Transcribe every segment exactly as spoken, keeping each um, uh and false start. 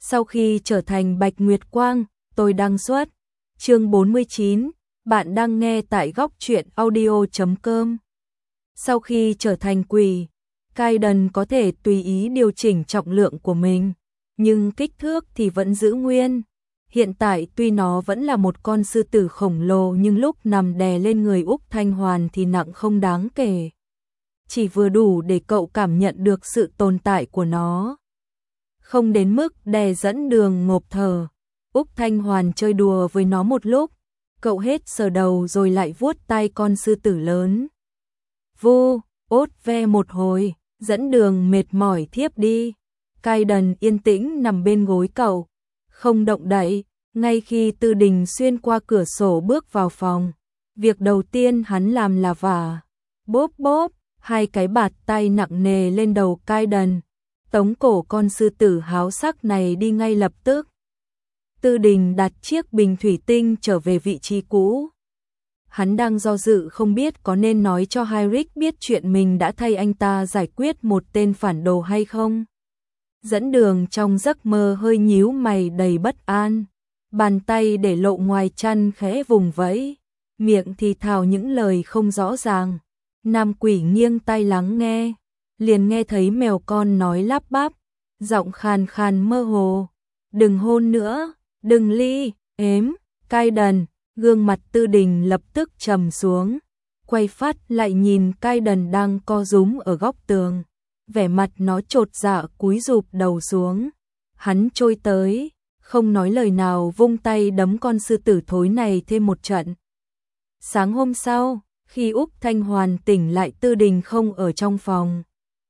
Sau khi trở thành Bạch Nguyệt Quang, tôi đăng xuất. Chương bốn mươi chín, bạn đang nghe tại góc truyện audio chấm com. Sau khi trở thành quỷ, Kaidan có thể tùy ý điều chỉnh trọng lượng của mình, nhưng kích thước thì vẫn giữ nguyên. Hiện tại tuy nó vẫn là một con sư tử khổng lồ nhưng lúc nằm đè lên người Úc Thanh Hoàn thì nặng không đáng kể. Chỉ vừa đủ để cậu cảm nhận được sự tồn tại của nó. Không đến mức đè Dẫn Đường ngộp thở. Úc Thanh Hoàn chơi đùa với nó một lúc, cậu hết sờ đầu rồi lại vuốt tai con sư tử lớn. Vu, ốt ve một hồi, Dẫn Đường mệt mỏi thiếp đi. Kaidan yên tĩnh nằm bên gối cậu, không động đậy. Ngay khi Tư Đình xuyên qua cửa sổ bước vào phòng, việc đầu tiên hắn làm là vả bóp bóp hai cái bạt tay nặng nề lên đầu Kaidan, tống cổ con sư tử háo sắc này đi ngay lập tức. Tư Đình đặt chiếc bình thủy tinh trở về vị trí cũ. Hắn đang do dự không biết có nên nói cho Hyrick biết chuyện mình đã thay anh ta giải quyết một tên phản đồ hay không. Dẫn Đường trong giấc mơ hơi nhíu mày đầy bất an, bàn tay để lộ ngoài chăn khẽ vùng vẫy, miệng thì thào những lời không rõ ràng. Nam quỷ nghiêng tai lắng nghe, liền nghe thấy mèo con nói lắp bắp, giọng khàn khàn mơ hồ, đừng hôn nữa, đừng ly, ếm. Kaidan, gương mặt Tư Đình lập tức trầm xuống, quay phát lại nhìn Kaidan đang co rúm ở góc tường, vẻ mặt nó chột dạ cúi rụp đầu xuống. Hắn trôi tới, không nói lời nào vung tay đấm con sư tử thối này thêm một trận. Sáng hôm sau, khi Úc Thanh Hoàn tỉnh lại, Tư Đình không ở trong phòng.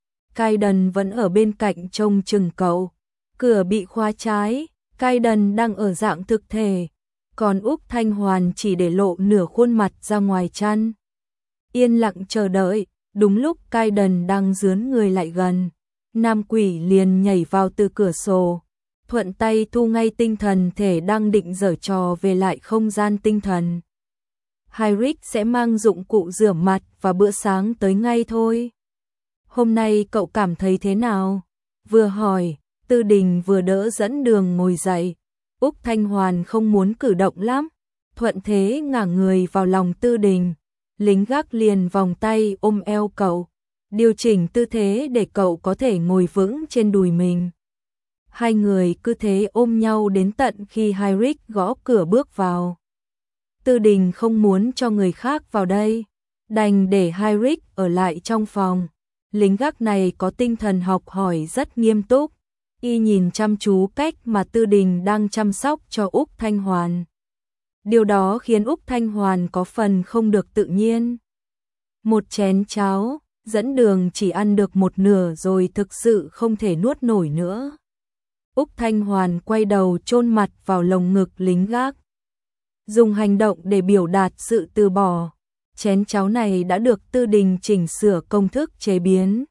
Kaidan vẫn ở bên cạnh trông chừng cậu. Cửa bị khóa trái, Kaidan đang ở dạng thực thể, còn Úc Thanh Hoàn chỉ để lộ nửa khuôn mặt ra ngoài chăn. Yên lặng chờ đợi, đúng lúc Kaidan đang dướn người lại gần, nam quỷ liền nhảy vào từ cửa sổ, thuận tay thu ngay tinh thần thể đang định giở trò về lại không gian tinh thần. Hyrick sẽ mang dụng cụ rửa mặt và bữa sáng tới ngay thôi. Hôm nay cậu cảm thấy thế nào? Vừa hỏi, Tư Đình vừa đỡ Dẫn Đường ngồi dậy. Úc Thanh Hoàn không muốn cử động lắm, thuận thế ngả người vào lòng Tư Đình. Lính gác liền vòng tay ôm eo cậu, điều chỉnh tư thế để cậu có thể ngồi vững trên đùi mình. Hai người cứ thế ôm nhau đến tận khi Hyrick gõ cửa bước vào. Tư Đình không muốn cho người khác vào đây, đành để Hyrick ở lại trong phòng. Lính gác này có tinh thần học hỏi rất nghiêm túc, y nhìn chăm chú cách mà Tư Đình đang chăm sóc cho Úc Thanh Hoàn. Điều đó khiến Úc Thanh Hoàn có phần không được tự nhiên. Một chén cháo, Dẫn Đường chỉ ăn được một nửa rồi thực sự không thể nuốt nổi nữa. Úc Thanh Hoàn quay đầu chôn mặt vào lồng ngực lính gác, dùng hành động để biểu đạt sự từ bỏ. Chén cháo này đã được Tư Đình chỉnh sửa công thức chế biến,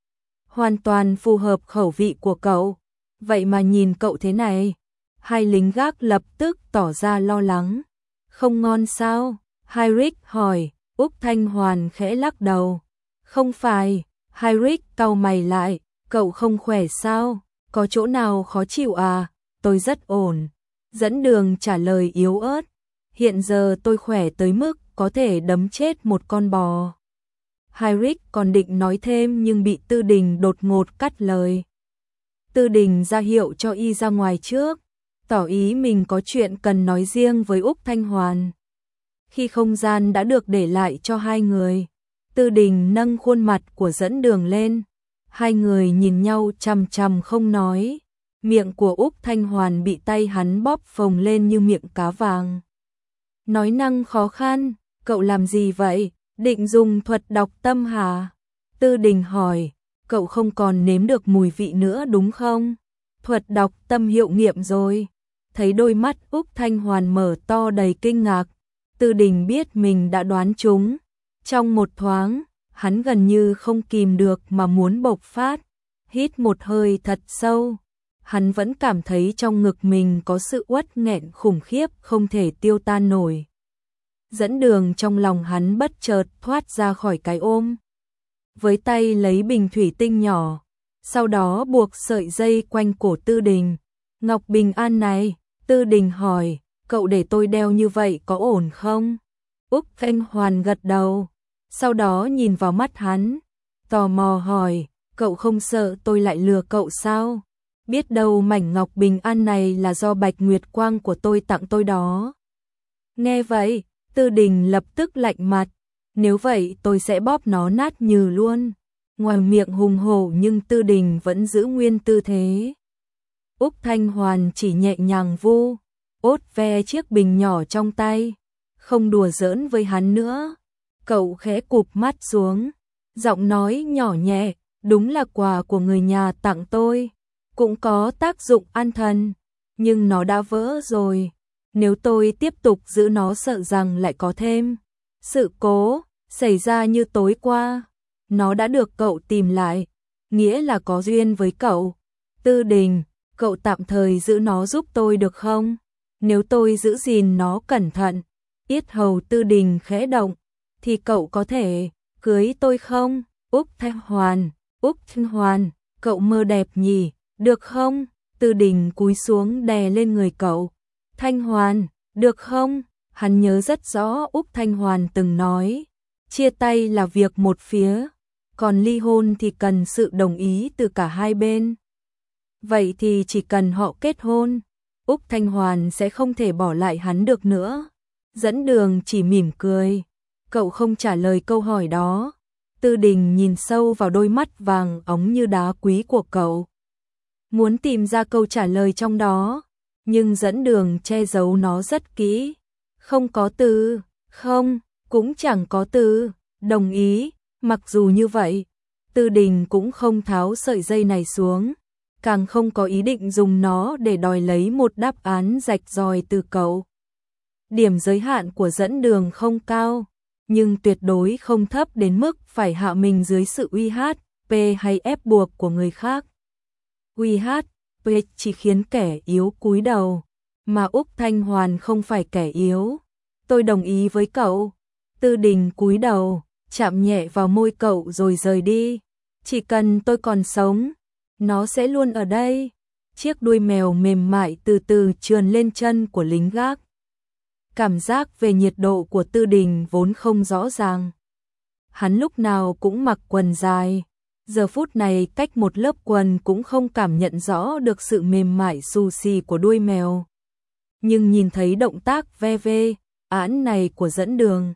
hoàn toàn phù hợp khẩu vị của cậu. Vậy mà nhìn cậu thế này. Hai lính gác lập tức tỏ ra lo lắng. Không ngon sao? Hyrick hỏi. Úc Thanh Hoàn khẽ lắc đầu. Không phải. Hyrick cau mày lại. Cậu không khỏe sao? Có chỗ nào khó chịu à? Tôi rất ổn. Dẫn Đường trả lời yếu ớt. Hiện giờ tôi khỏe tới mức có thể đấm chết một con bò. Hyrick còn định nói thêm nhưng bị Tư Đình đột ngột cắt lời. Tư Đình ra hiệu cho y ra ngoài trước, tỏ ý mình có chuyện cần nói riêng với Úc Thanh Hoàn. Khi không gian đã được để lại cho hai người, Tư Đình nâng khuôn mặt của Dẫn Đường lên. Hai người nhìn nhau chằm chằm không nói. Miệng của Úc Thanh Hoàn bị tay hắn bóp phồng lên như miệng cá vàng. Nói năng khó khăn, cậu làm gì vậy? Định dùng thuật đọc tâm hả? Tư Đình hỏi, cậu không còn nếm được mùi vị nữa đúng không? Thuật đọc tâm hiệu nghiệm rồi. Thấy đôi mắt Úc Thanh Hoàn mở to đầy kinh ngạc, Tư Đình biết mình đã đoán trúng. Trong một thoáng, hắn gần như không kìm được mà muốn bộc phát. Hít một hơi thật sâu, hắn vẫn cảm thấy trong ngực mình có sự uất nghẹn khủng khiếp không thể tiêu tan nổi. Dẫn Đường trong lòng hắn bất chợt thoát ra khỏi cái ôm. Với tay lấy bình thủy tinh nhỏ, sau đó buộc sợi dây quanh cổ Tư Đình, Ngọc Bình An này, Tư Đình hỏi, cậu để tôi đeo như vậy có ổn không? Úc Thanh Hoàn gật đầu, sau đó nhìn vào mắt hắn, tò mò hỏi, cậu không sợ tôi lại lừa cậu sao? Biết đâu mảnh Ngọc Bình An này là do Bạch Nguyệt Quang của tôi tặng tôi đó. Nghe vậy, Tư Đình lập tức lạnh mặt, nếu vậy tôi sẽ bóp nó nát nhừ luôn. Ngoài miệng hùng hổ nhưng Tư Đình vẫn giữ nguyên tư thế. Úc Thanh Hoàn chỉ nhẹ nhàng vu, ốt ve chiếc bình nhỏ trong tay, không đùa giỡn với hắn nữa. Cậu khẽ cụp mắt xuống, giọng nói nhỏ nhẹ, đúng là quà của người nhà tặng tôi, cũng có tác dụng an thần, nhưng nó đã vỡ rồi. Nếu tôi tiếp tục giữ nó sợ rằng lại có thêm sự cố xảy ra như tối qua. Nó đã được cậu tìm lại, nghĩa là có duyên với cậu. Tư Đình, cậu tạm thời giữ nó giúp tôi được không? Nếu tôi giữ gìn nó cẩn thận, yết hầu Tư Đình khẽ động, thì cậu có thể cưới tôi không? Úc Thanh Hoàn, Úc Thanh Hoàn, cậu mơ đẹp nhỉ, được không? Tư Đình cúi xuống đè lên người cậu. Thanh Hoàn, được không? Hắn nhớ rất rõ Úc Thanh Hoàn từng nói, chia tay là việc một phía, còn ly hôn thì cần sự đồng ý từ cả hai bên. Vậy thì chỉ cần họ kết hôn, Úc Thanh Hoàn sẽ không thể bỏ lại hắn được nữa. Dẫn Đường chỉ mỉm cười, cậu không trả lời câu hỏi đó. Tư Đình nhìn sâu vào đôi mắt vàng óng như đá quý của cậu, muốn tìm ra câu trả lời trong đó, nhưng Dẫn Đường che giấu nó rất kỹ. Không có từ, không, cũng chẳng có từ, đồng ý. Mặc dù như vậy, Tư Đình cũng không tháo sợi dây này xuống, càng không có ý định dùng nó để đòi lấy một đáp án rạch ròi từ cậu. Điểm giới hạn của Dẫn Đường không cao, nhưng tuyệt đối không thấp đến mức phải hạ mình dưới sự uy hiếp hay ép buộc của người khác. Uy hiếp chỉ khiến kẻ yếu cúi đầu, mà Úc Thanh Hoàn không phải kẻ yếu. Tôi đồng ý với cậu. Tư Đình cúi đầu, chạm nhẹ vào môi cậu rồi rời đi. Chỉ cần tôi còn sống, nó sẽ luôn ở đây. Chiếc đuôi mèo mềm mại từ từ trườn lên chân của lính gác. Cảm giác về nhiệt độ của Tư Đình vốn không rõ ràng. Hắn lúc nào cũng mặc quần dài, giờ phút này cách một lớp quần cũng không cảm nhận rõ được sự mềm mại xù xì của đuôi mèo. Nhưng nhìn thấy động tác ve ve, án này của Dẫn Đường,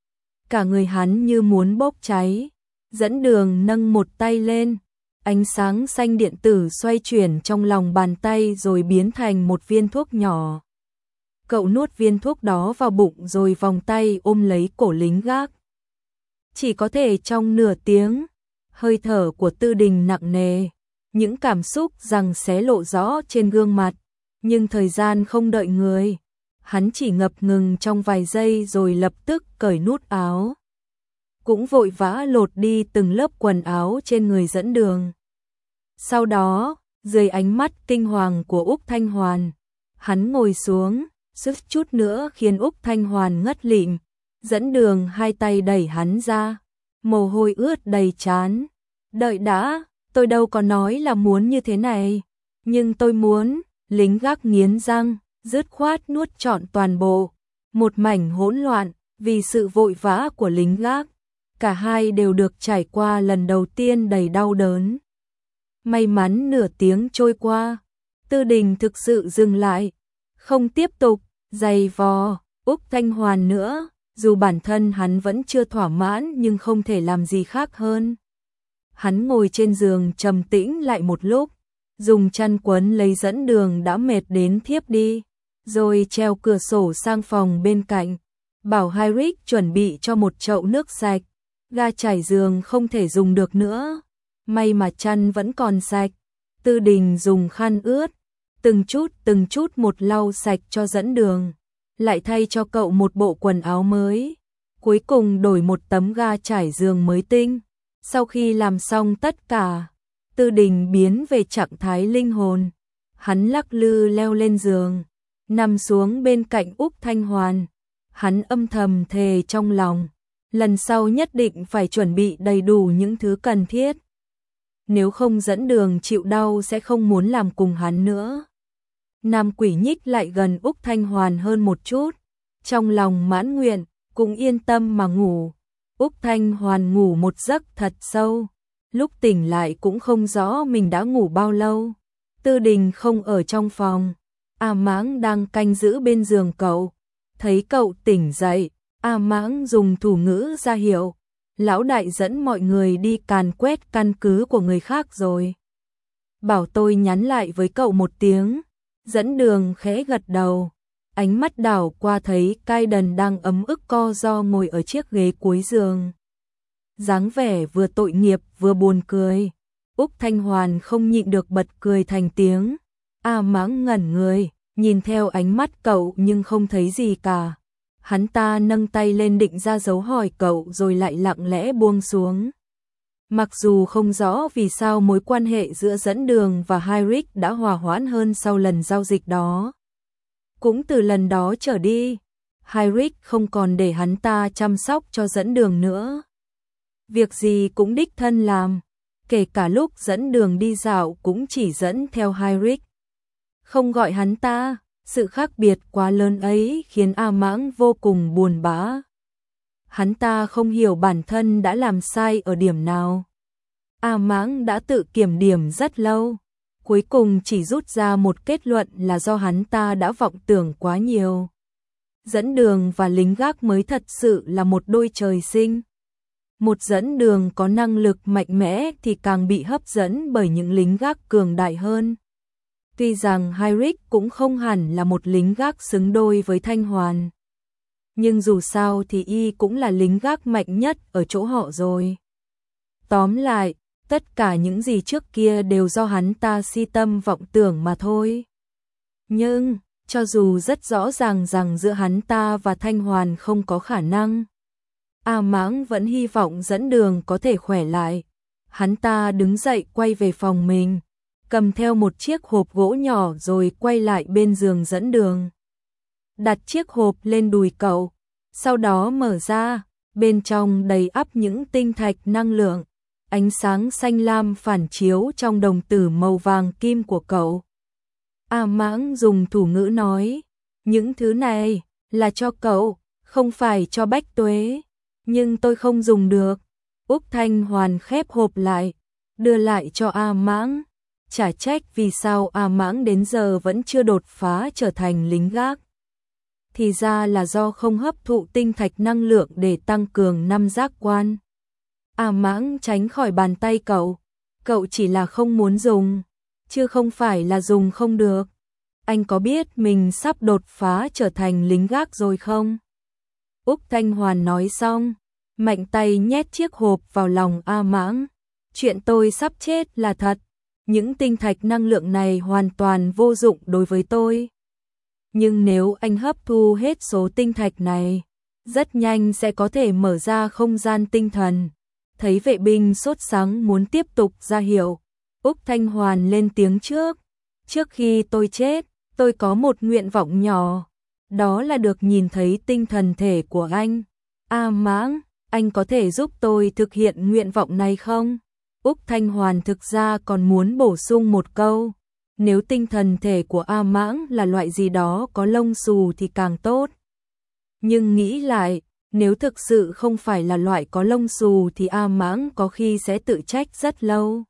cả người hắn như muốn bốc cháy. Dẫn Đường nâng một tay lên, ánh sáng xanh điện tử xoay chuyển trong lòng bàn tay rồi biến thành một viên thuốc nhỏ. Cậu nuốt viên thuốc đó vào bụng rồi vòng tay ôm lấy cổ lính gác. Chỉ có thể trong nửa tiếng, hơi thở của Tư Đình nặng nề, những cảm xúc giằng xé lộ rõ trên gương mặt, nhưng thời gian không đợi người. Hắn chỉ ngập ngừng trong vài giây rồi lập tức cởi nút áo, cũng vội vã lột đi từng lớp quần áo trên người Dẫn Đường. Sau đó, dưới ánh mắt kinh hoàng của Úc Thanh Hoàn, hắn ngồi xuống, suýt chút nữa khiến Úc Thanh Hoàn ngất lịm. Dẫn Đường hai tay đẩy hắn ra, mồ hôi ướt đầy trán. Đợi đã, tôi đâu có nói là muốn như thế này, nhưng tôi muốn. Lính gác nghiến răng, dứt khoát nuốt trọn toàn bộ. Một mảnh hỗn loạn, vì sự vội vã của lính gác. Cả hai đều được trải qua lần đầu tiên đầy đau đớn. May mắn nửa tiếng trôi qua, Tư Đình thực sự dừng lại, không tiếp tục giày vò Úc Thanh Hoàn nữa. Dù bản thân hắn vẫn chưa thỏa mãn nhưng không thể làm gì khác hơn. Hắn ngồi trên giường trầm tĩnh lại một lúc, dùng chăn quấn lấy Dẫn Đường đã mệt đến thiếp đi, rồi treo cửa sổ sang phòng bên cạnh, bảo Heinrich chuẩn bị cho một chậu nước sạch. Ga trải giường không thể dùng được nữa, may mà chăn vẫn còn sạch. Tư Đình dùng khăn ướt, từng chút từng chút một lau sạch cho Dẫn Đường, lại thay cho cậu một bộ quần áo mới, cuối cùng đổi một tấm ga trải giường mới tinh. Sau khi làm xong tất cả, Tư Đình biến về trạng thái linh hồn. Hắn lắc lư leo lên giường, nằm xuống bên cạnh Úc Thanh Hoàn. Hắn âm thầm thề trong lòng, lần sau nhất định phải chuẩn bị đầy đủ những thứ cần thiết. Nếu không Dẫn Đường chịu đau sẽ không muốn làm cùng hắn nữa. Nam Quỷ nhích lại gần Úc Thanh Hoàn hơn một chút, trong lòng mãn nguyện, cũng yên tâm mà ngủ. Úc Thanh Hoàn ngủ một giấc thật sâu, lúc tỉnh lại cũng không rõ mình đã ngủ bao lâu. Tư Đình không ở trong phòng, A Mãng đang canh giữ bên giường cậu. Thấy cậu tỉnh dậy, A Mãng dùng thủ ngữ ra hiệu, lão đại dẫn mọi người đi càn quét căn cứ của người khác rồi. Bảo tôi nhắn lại với cậu một tiếng. Dẫn Đường khẽ gật đầu, ánh mắt đảo qua thấy Kaiden đang ấm ức co ro ngồi ở chiếc ghế cuối giường. Dáng vẻ vừa tội nghiệp vừa buồn cười. Úc Thanh Hoàn không nhịn được bật cười thành tiếng. A Mãng ngẩn người, nhìn theo ánh mắt cậu nhưng không thấy gì cả. Hắn ta nâng tay lên định ra dấu hỏi cậu rồi lại lặng lẽ buông xuống. Mặc dù không rõ vì sao mối quan hệ giữa Dẫn Đường và Hyrick đã hòa hoãn hơn sau lần giao dịch đó. Cũng từ lần đó trở đi, Hyrick không còn để hắn ta chăm sóc cho Dẫn Đường nữa. Việc gì cũng đích thân làm, kể cả lúc Dẫn Đường đi dạo cũng chỉ dẫn theo Hyrick. Không gọi hắn ta, sự khác biệt quá lớn ấy khiến A Mãng vô cùng buồn bã. Hắn ta không hiểu bản thân đã làm sai ở điểm nào. A Mãng đã tự kiểm điểm rất lâu, cuối cùng chỉ rút ra một kết luận là do hắn ta đã vọng tưởng quá nhiều. Dẫn Đường và lính gác mới thật sự là một đôi trời sinh. Một Dẫn Đường có năng lực mạnh mẽ thì càng bị hấp dẫn bởi những lính gác cường đại hơn. Tuy rằng Hyrick cũng không hẳn là một lính gác xứng đôi với Thanh Hoàn, nhưng dù sao thì y cũng là lính gác mạnh nhất ở chỗ họ rồi. Tóm lại, tất cả những gì trước kia đều do hắn ta si tâm vọng tưởng mà thôi. Nhưng, cho dù rất rõ ràng rằng giữa hắn ta và Thanh Hoàn không có khả năng, A Mãng vẫn hy vọng Dẫn Đường có thể khỏe lại. Hắn ta đứng dậy quay về phòng mình, cầm theo một chiếc hộp gỗ nhỏ rồi quay lại bên giường Dẫn Đường. Đặt chiếc hộp lên đùi cậu, sau đó mở ra, bên trong đầy ắp những tinh thạch năng lượng, ánh sáng xanh lam phản chiếu trong đồng tử màu vàng kim của cậu. A Mãng dùng thủ ngữ nói, những thứ này là cho cậu, không phải cho Bách Tuế, nhưng tôi không dùng được. Úc Thanh Hoàn khép hộp lại, đưa lại cho A Mãng. Chả trách vì sao A Mãng đến giờ vẫn chưa đột phá trở thành lính gác. Thì ra là do không hấp thụ tinh thạch năng lượng để tăng cường năm giác quan. A Mãng tránh khỏi bàn tay cậu. Cậu chỉ là không muốn dùng, chứ không phải là dùng không được. Anh có biết mình sắp đột phá trở thành lính gác rồi không? Úc Thanh Hoàn nói xong, mạnh tay nhét chiếc hộp vào lòng A Mãng. Chuyện tôi sắp chết là thật. Những tinh thạch năng lượng này hoàn toàn vô dụng đối với tôi. Nhưng nếu anh hấp thu hết số tinh thạch này, rất nhanh sẽ có thể mở ra không gian tinh thần. Thấy vệ binh sốt sắng muốn tiếp tục ra hiệu, Úc Thanh Hoàn lên tiếng trước. Trước khi tôi chết, tôi có một nguyện vọng nhỏ. Đó là được nhìn thấy tinh thần thể của anh. A Mãng, anh có thể giúp tôi thực hiện nguyện vọng này không? Úc Thanh Hoàn thực ra còn muốn bổ sung một câu. Nếu tinh thần thể của A Mãng là loại gì đó có lông xù thì càng tốt. Nhưng nghĩ lại, nếu thực sự không phải là loại có lông xù thì A Mãng có khi sẽ tự trách rất lâu.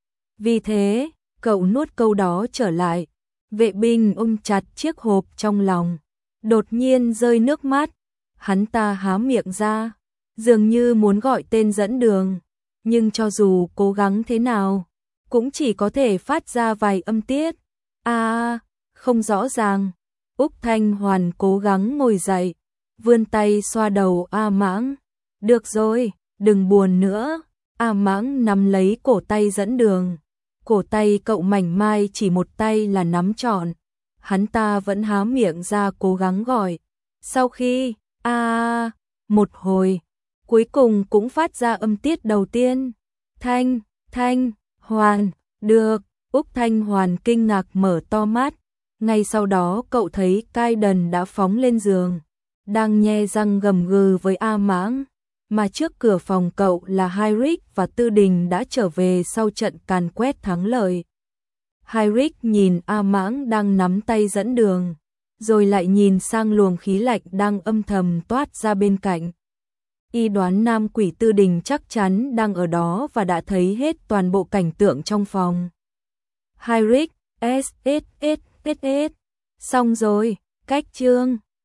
Vì thế, cậu nuốt câu đó trở lại. Vệ binh ôm chặt chiếc hộp trong lòng, đột nhiên rơi nước mắt. Hắn ta há miệng ra, dường như muốn gọi tên Dẫn Đường, nhưng cho dù cố gắng thế nào, cũng chỉ có thể phát ra vài âm tiết. A, à, không rõ ràng. Úc Thanh Hoàn cố gắng ngồi dậy, vươn tay xoa đầu A Mãng. Được rồi, đừng buồn nữa. A Mãng nắm lấy cổ tay Dẫn Đường. Cổ tay cậu mảnh mai chỉ một tay là nắm trọn. Hắn ta vẫn há miệng ra cố gắng gọi. Sau khi, a à, một hồi, cuối cùng cũng phát ra âm tiết đầu tiên. Thanh, Thanh, Hoàn, được. Úc Thanh Hoàn kinh ngạc mở to mắt. Ngay sau đó cậu thấy Kaiden đã phóng lên giường, đang nhe răng gầm gừ với A Mãng. Mà trước cửa phòng cậu là Hyrick và Tư Đình đã trở về sau trận càn quét thắng lợi. Heinrich nhìn A Mãng đang nắm tay dẫn đường, rồi lại nhìn sang luồng khí lạnh đang âm thầm toát ra bên cạnh. Y đoán nam quỷ Tư Đình chắc chắn đang ở đó và đã thấy hết toàn bộ cảnh tượng trong phòng. Heinrich, S S S S S. Xong rồi, cách chương.